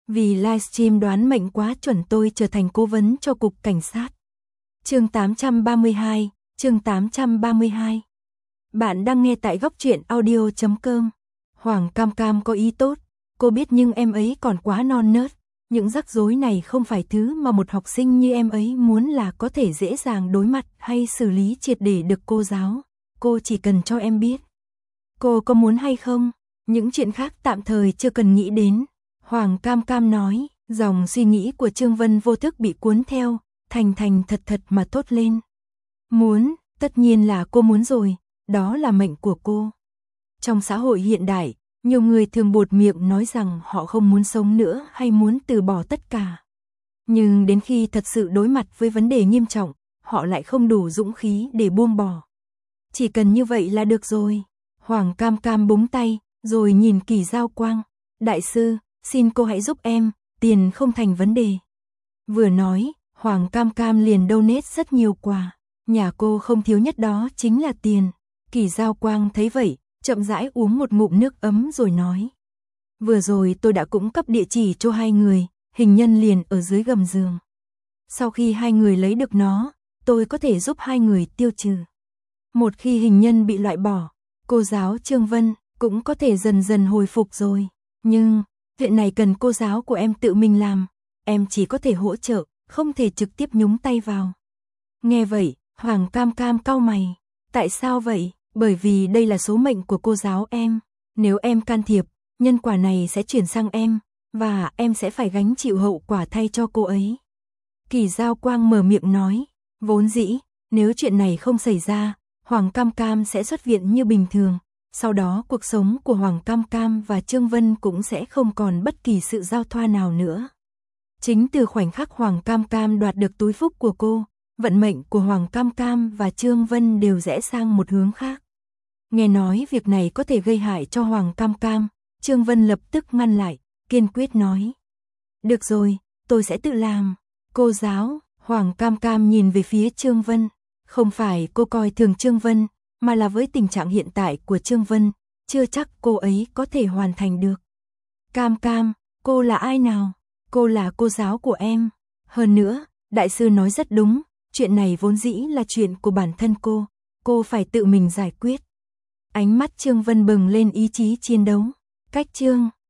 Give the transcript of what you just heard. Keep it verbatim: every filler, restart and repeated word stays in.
Vì livestream đoán mệnh quá chuẩn tôi trở thành cố vấn cho cục cảnh sát. Chương tám trăm ba mươi hai, chương tám trăm ba mươi hai. Bạn đang nghe tại góc truyện audio chấm com. Hoàng Cam Cam có ý tốt, cô biết nhưng em ấy còn quá non nớt. Những rắc rối này không phải thứ mà một học sinh như em ấy muốn là có thể dễ dàng đối mặt hay xử lý triệt để được cô giáo. Cô chỉ cần cho em biết. Cô có muốn hay không? Những chuyện khác tạm thời chưa cần nghĩ đến. Hoàng Cam Cam nói, dòng suy nghĩ của Trương Vân vô thức bị cuốn theo, thành thành thật thật mà thốt lên. Muốn, tất nhiên là cô muốn rồi, đó là mệnh của cô. Trong xã hội hiện đại, nhiều người thường buột miệng nói rằng họ không muốn sống nữa hay muốn từ bỏ tất cả. Nhưng đến khi thật sự đối mặt với vấn đề nghiêm trọng, họ lại không đủ dũng khí để buông bỏ. Chỉ cần như vậy là được rồi. Hoàng Cam Cam búng tay, rồi nhìn Kỳ Giao Quang. Đại sư, xin cô hãy giúp em, tiền không thành vấn đề. Vừa nói, Hoàng Cam Cam liền donate rất nhiều quà. Nhà cô không thiếu nhất đó chính là tiền. Kỳ Giao Quang thấy vậy, chậm rãi uống một ngụm nước ấm rồi nói. Vừa rồi tôi đã cung cấp địa chỉ cho hai người, hình nhân liền ở dưới gầm giường. Sau khi hai người lấy được nó, tôi có thể giúp hai người tiêu trừ. Một khi hình nhân bị loại bỏ, cô giáo Trương Vân cũng có thể dần dần hồi phục rồi. Nhưng, chuyện này cần cô giáo của em tự mình làm. Em chỉ có thể hỗ trợ, không thể trực tiếp nhúng tay vào. Nghe vậy, Hoàng Cam Cam cau mày. Tại sao vậy? Bởi vì đây là số mệnh của cô giáo em. Nếu em can thiệp, nhân quả này sẽ chuyển sang em, và em sẽ phải gánh chịu hậu quả thay cho cô ấy. Kỳ Giao Quang mở miệng nói. Vốn dĩ, nếu chuyện này không xảy ra, Hoàng Cam Cam sẽ xuất viện như bình thường. Sau đó cuộc sống của Hoàng Cam Cam và Trương Vân cũng sẽ không còn bất kỳ sự giao thoa nào nữa. Chính từ khoảnh khắc Hoàng Cam Cam đoạt được túi phúc của cô, vận mệnh của Hoàng Cam Cam và Trương Vân đều rẽ sang một hướng khác. Nghe nói việc này có thể gây hại cho Hoàng Cam Cam, Trương Vân lập tức ngăn lại, kiên quyết nói. Được rồi, tôi sẽ tự làm. Cô giáo, Hoàng Cam Cam nhìn về phía Trương Vân. Không phải cô coi thường Trương Vân, mà là với tình trạng hiện tại của Trương Vân, chưa chắc cô ấy có thể hoàn thành được. Cam Cam, cô là ai nào? Cô là cô giáo của em. Hơn nữa, đại sư nói rất đúng, chuyện này vốn dĩ là chuyện của bản thân cô, cô phải tự mình giải quyết. Ánh mắt Trương Vân bừng lên ý chí chiến đấu. Cách Trương